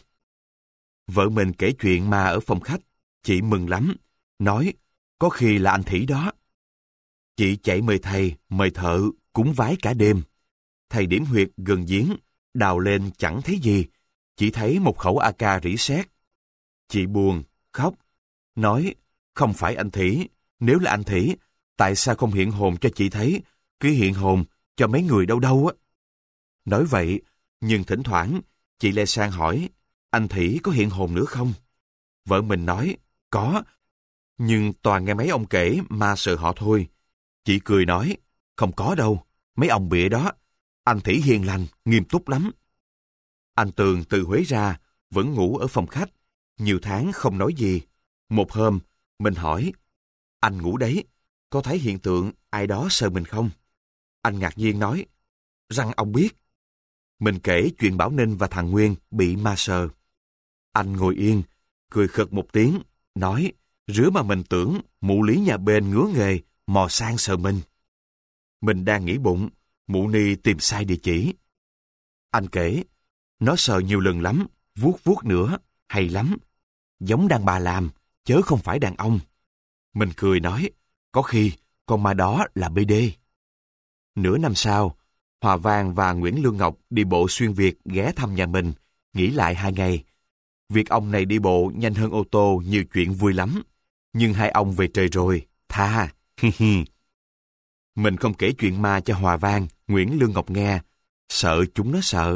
Vợ mình kể chuyện ma ở phòng khách, chị mừng lắm, nói có khi là anh Thỉ đó. Chị chạy mời thầy, mời thợ, cúng vái cả đêm. Thầy điểm huyệt gần giếng, đào lên chẳng thấy gì, chỉ thấy một khẩu a ca rỉ sét. Chị buồn, khóc, nói không phải anh Thỉ, nếu là anh Thỉ, tại sao không hiện hồn cho chị thấy, cứ hiện hồn cho mấy người đâu đâu á. Nói vậy, nhưng thỉnh thoảng, chị lại sang hỏi, anh Thỉ có hiện hồn nữa không? Vợ mình nói, có, nhưng toàn nghe mấy ông kể ma sợ họ thôi. Chị cười nói, không có đâu, mấy ông bịa đó, anh Thỉ hiền lành, nghiêm túc lắm. Anh Tường từ Huế ra, vẫn ngủ ở phòng khách, nhiều tháng không nói gì. Một hôm, mình hỏi, anh ngủ đấy, có thấy hiện tượng ai đó sờ mình không? Anh ngạc nhiên nói, rằng ông biết. Mình kể chuyện Bảo Ninh và thằng Nguyên bị ma sờ. Anh ngồi yên, cười khật một tiếng, nói, rứa mà mình tưởng mụ Lý nhà bên ngứa nghề, mò sang sờ mình. Mình đang nghĩ bụng, mụ Ni tìm sai địa chỉ. Anh kể, nó sờ nhiều lần lắm, vuốt vuốt nữa, hay lắm. Giống đàn bà làm, chớ không phải đàn ông. Mình cười nói, có khi con ma đó là bê đê. Nửa năm sau, Hòa Vang và Nguyễn Lương Ngọc đi bộ xuyên Việt ghé thăm nhà mình, nghỉ lại hai ngày. Việc ông này đi bộ nhanh hơn ô tô nhiều chuyện vui lắm. Nhưng hai ông về trời rồi, tha, hi hi. Mình không kể chuyện ma cho Hòa Vang, Nguyễn Lương Ngọc nghe, sợ chúng nó sợ.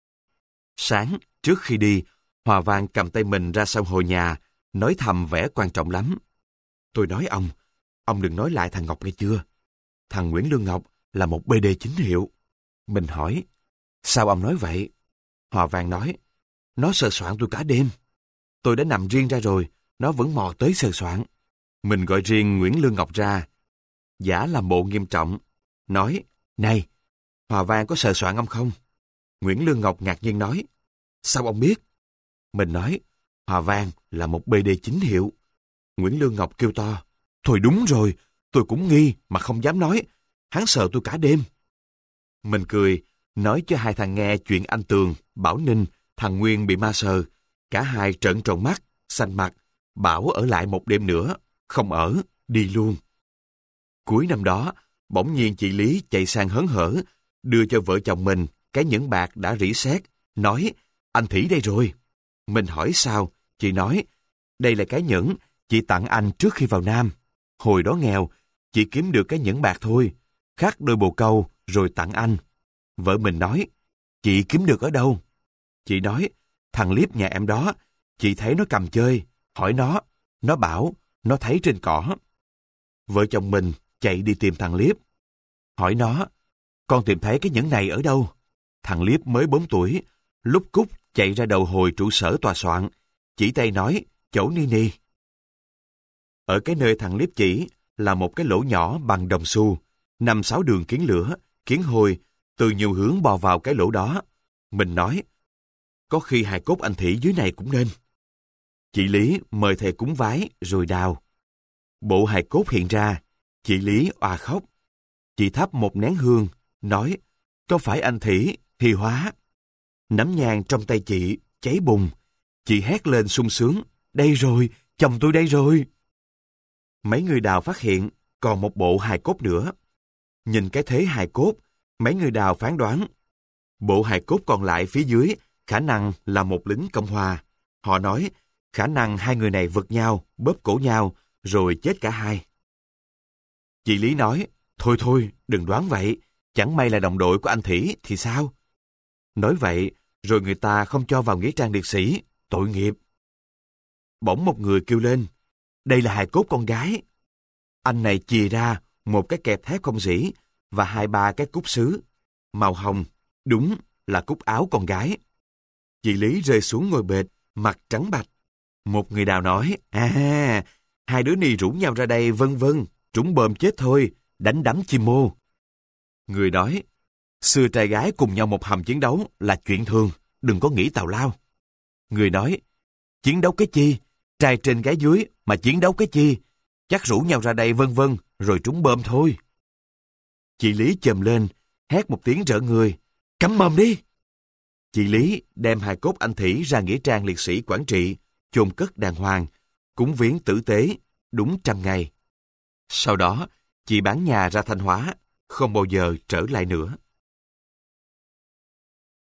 Sáng, trước khi đi, Hòa Vang cầm tay mình ra sau hồ nhà, nói thầm vẻ quan trọng lắm. Tôi nói ông, ông đừng nói lại thằng Ngọc nghe chưa? Thằng Nguyễn Lương Ngọc là một bê đê chính hiệu. Mình hỏi, sao ông nói vậy? Hòa Vang nói, nó sờ soạn tôi cả đêm. Tôi đã nằm riêng ra rồi, nó vẫn mò tới sờ soạn. Mình gọi riêng Nguyễn Lương Ngọc ra. Giả làm bộ nghiêm trọng, nói, này, Hòa Vang có sờ soạn ông không? Nguyễn Lương Ngọc ngạc nhiên nói, sao ông biết? Mình nói, Hòa Vang là một bê đê chính hiệu. Nguyễn Lương Ngọc kêu to, thôi đúng rồi, tôi cũng nghi mà không dám nói, hắn sờ tôi cả đêm. Mình cười, nói cho hai thằng nghe chuyện anh Tường, Bảo Ninh Thằng Nguyên bị ma sờ, cả hai trợn tròn mắt, xanh mặt, bảo ở lại một đêm nữa, không ở, đi luôn. Cuối năm đó, bỗng nhiên chị Lý chạy sang hớn hở, đưa cho vợ chồng mình cái nhẫn bạc đã rỉ sét, nói, anh Thỉ đây rồi. Mình hỏi sao, chị nói, đây là cái nhẫn chị tặng anh trước khi vào Nam. Hồi đó nghèo, chị kiếm được cái nhẫn bạc thôi, khắc đôi bồ câu rồi tặng anh. Vợ mình nói, chị kiếm được ở đâu? Chị nói, thằng Liếp nhà em đó, chị thấy nó cầm chơi, hỏi nó, nó bảo, nó thấy trên cỏ. Vợ chồng mình chạy đi tìm thằng Liếp. Hỏi nó, con tìm thấy cái nhẫn này ở đâu? Thằng Liếp mới bốn tuổi, lúc cúc chạy ra đầu hồi trụ sở tòa soạn, chỉ tay nói, chỗ ni ni. Ở cái nơi thằng Liếp chỉ là một cái lỗ nhỏ bằng đồng xu, năm sáu đường kiến lửa, kiến hôi, từ nhiều hướng bò vào cái lỗ đó. Mình nói, có khi hài cốt anh Thỉ dưới này cũng nên. Chị Lý mời thầy cúng vái rồi đào. Bộ hài cốt hiện ra, chị Lý òa khóc. Chị thắp một nén hương, nói, có phải anh Thỉ thì hóa. Nắm nhang trong tay chị cháy bùng. Chị hét lên sung sướng, đây rồi, chồng tôi đây rồi. Mấy người đào phát hiện còn một bộ hài cốt nữa. Nhìn cái thế hài cốt, mấy người đào phán đoán. Bộ hài cốt còn lại phía dưới khả năng là một lính Cộng Hòa. Họ nói khả năng hai người này vật nhau, bóp cổ nhau, rồi chết cả hai. Chị Lý nói, thôi thôi, đừng đoán vậy, chẳng may là đồng đội của anh Thỉ thì sao? Nói vậy, rồi người ta không cho vào nghĩa trang liệt sĩ, tội nghiệp. Bỗng một người kêu lên, đây là hài cốt con gái. Anh này chìa ra một cái kẹp thép không rỉ và hai ba cái cúc sứ, màu hồng, đúng là cúc áo con gái. Chị Lý rơi xuống ngồi bệt, mặt trắng bạch. Một người đào nói, à, hai đứa ni rủ nhau ra đây vân vân, trúng bơm chết thôi, đánh đắm chim mô. Người nói, xưa trai gái cùng nhau một hầm chiến đấu là chuyện thường, đừng có nghĩ tào lao. Người nói, chiến đấu cái chi, trai trên gái dưới mà chiến đấu cái chi, chắc rủ nhau ra đây vân vân, rồi trúng bơm thôi. Chị Lý chồm lên, hét một tiếng rợ người, cắm mồm đi. Chị Lý đem hài cốt anh Thỉ ra nghĩa trang liệt sĩ Quảng Trị, chôn cất đàng hoàng, cúng viếng tử tế, đúng trăm ngày. Sau đó, chị bán nhà ra Thanh Hóa, không bao giờ trở lại nữa.